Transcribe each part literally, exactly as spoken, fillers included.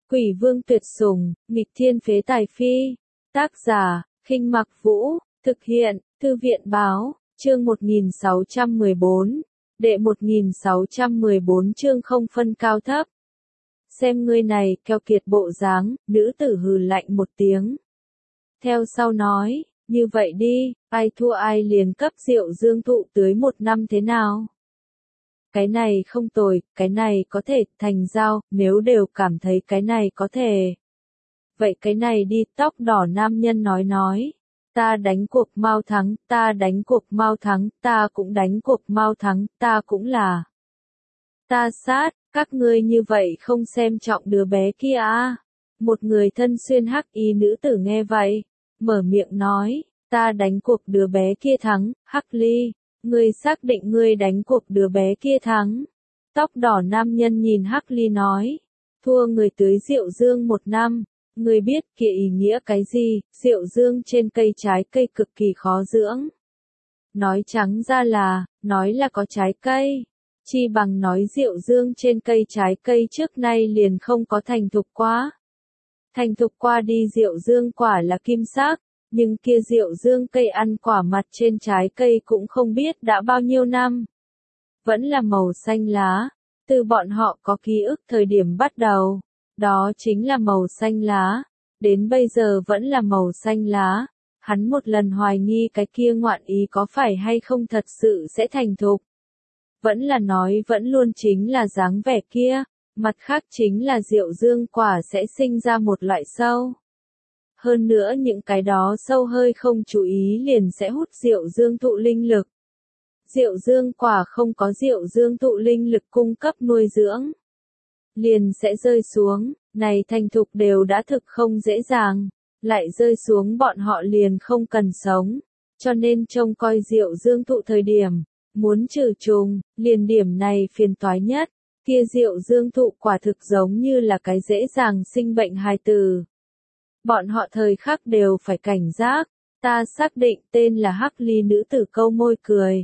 Quỷ vương tuyệt sủng, nghịch thiên phế tài phi. Tác giả, Khinh Mặc Vũ, thực hiện, Thư viện báo, chương một nghìn sáu trăm mười bốn, đệ một nghìn sáu trăm mười bốn chương không phân cao thấp. Xem ngươi này, keo kiệt bộ dáng, nữ tử hừ lạnh một tiếng. Theo sau nói, như vậy đi, ai thua ai liền cấp rượu dương thụ tưới một năm thế nào? Cái này không tồi, cái này có thể thành giao, nếu đều cảm thấy cái này có thể. Vậy cái này đi, tóc đỏ nam nhân nói nói. Ta đánh cuộc mau thắng, ta đánh cuộc mau thắng, ta cũng đánh cuộc mau thắng, ta cũng là. Ta sát, các ngươi như vậy không xem trọng đứa bé kia à? Một người thân xuyên hắc y nữ tử nghe vậy, mở miệng nói, ta đánh cuộc đứa bé kia thắng, Hắc Ly. Ngươi xác định ngươi đánh cuộc đứa bé kia thắng. Tóc đỏ nam nhân nhìn Hắc Ly nói. Thua người tưới rượu dương một năm. Ngươi biết kia ý nghĩa cái gì, rượu dương trên cây trái cây cực kỳ khó dưỡng. Nói trắng ra là, nói là có trái cây. Chi bằng nói rượu dương trên cây trái cây trước nay liền không có thành thục quá. Thành thục qua đi rượu dương quả là kim sắc. Nhưng kia rượu dương cây ăn quả mặt trên trái cây cũng không biết đã bao nhiêu năm. Vẫn là màu xanh lá, từ bọn họ có ký ức thời điểm bắt đầu, đó chính là màu xanh lá, đến bây giờ vẫn là màu xanh lá. Hắn một lần hoài nghi cái kia ngoạn ý có phải hay không thật sự sẽ thành thục. Vẫn là nói vẫn luôn chính là dáng vẻ kia, mặt khác chính là rượu dương quả sẽ sinh ra một loại sâu. Hơn nữa những cái đó sâu hơi không chú ý liền sẽ hút rượu dương thụ linh lực. Rượu dương quả không có rượu dương thụ linh lực cung cấp nuôi dưỡng. Liền sẽ rơi xuống, này thành thục đều đã thực không dễ dàng. Lại rơi xuống bọn họ liền không cần sống. Cho nên trông coi rượu dương thụ thời điểm, muốn trừ trùng, liền điểm này phiền toái nhất. Kia rượu dương thụ quả thực giống như là cái dễ dàng sinh bệnh hài tử. Bọn họ thời khắc đều phải cảnh giác, ta xác định tên là Hắc Ly nữ tử câu môi cười.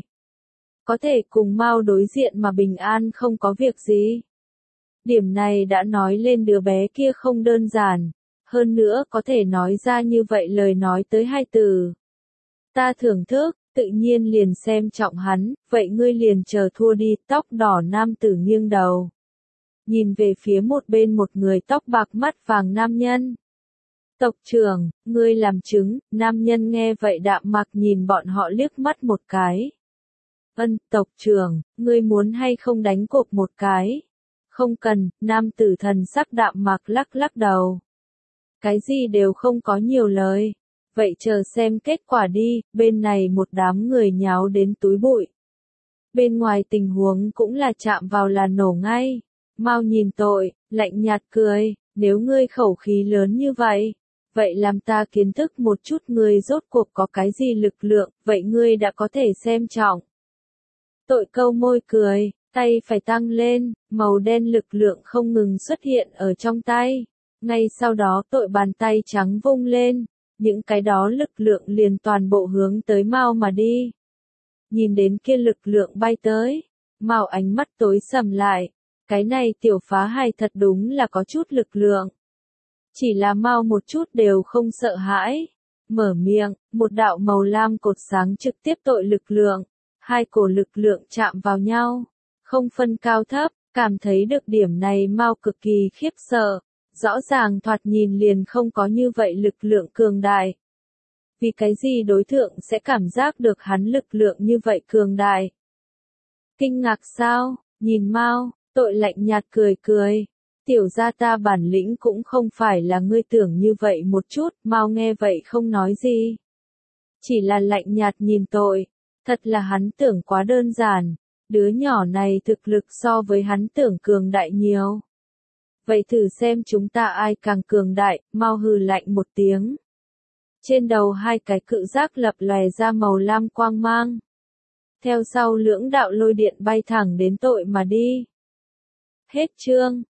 Có thể cùng Mao đối diện mà bình an không có việc gì. Điểm này đã nói lên đứa bé kia không đơn giản, hơn nữa có thể nói ra như vậy lời nói tới hai từ. Ta thưởng thức, tự nhiên liền xem trọng hắn, vậy ngươi liền chờ thua đi, tóc đỏ nam tử nghiêng đầu. Nhìn về phía một bên một người tóc bạc mắt vàng nam nhân. Tộc trưởng, ngươi làm chứng, nam nhân nghe vậy đạm mạc nhìn bọn họ liếc mắt một cái. Ân, tộc trưởng, ngươi muốn hay không đánh cuộc một cái? Không cần, nam tử thần sắc đạm mạc lắc lắc đầu. Cái gì đều không có nhiều lời. Vậy chờ xem kết quả đi, bên này một đám người nháo đến túi bụi. Bên ngoài tình huống cũng là chạm vào là nổ ngay. Mau nhìn tội, lạnh nhạt cười, nếu ngươi khẩu khí lớn như vậy. Vậy làm ta kiến thức một chút ngươi rốt cuộc có cái gì lực lượng, vậy ngươi đã có thể xem trọng. Tội câu môi cười, tay phải tăng lên, màu đen lực lượng không ngừng xuất hiện ở trong tay. Ngay sau đó tội bàn tay trắng vung lên, những cái đó lực lượng liền toàn bộ hướng tới Mao mà đi. Nhìn đến kia lực lượng bay tới, Mao ánh mắt tối sầm lại, cái này tiểu phá hài thật đúng là có chút lực lượng. Chỉ là Mao một chút đều không sợ hãi. Mở miệng, một đạo màu lam cột sáng trực tiếp tội lực lượng. Hai cổ lực lượng chạm vào nhau. Không phân cao thấp, cảm thấy được điểm này Mao cực kỳ khiếp sợ. Rõ ràng thoạt nhìn liền không có như vậy lực lượng cường đại. Vì cái gì đối tượng sẽ cảm giác được hắn lực lượng như vậy cường đại? Kinh ngạc sao? Nhìn Mao, tội lạnh nhạt cười cười. Tiểu gia ta bản lĩnh cũng không phải là ngươi tưởng như vậy một chút, Mao nghe vậy không nói gì. Chỉ là lạnh nhạt nhìn tội, thật là hắn tưởng quá đơn giản, đứa nhỏ này thực lực so với hắn tưởng cường đại nhiều. Vậy thử xem chúng ta ai càng cường đại, Mao hừ lạnh một tiếng. Trên đầu hai cái cự giác lập lòe ra màu lam quang mang. Theo sau lưỡng đạo lôi điện bay thẳng đến tội mà đi. Hết chương.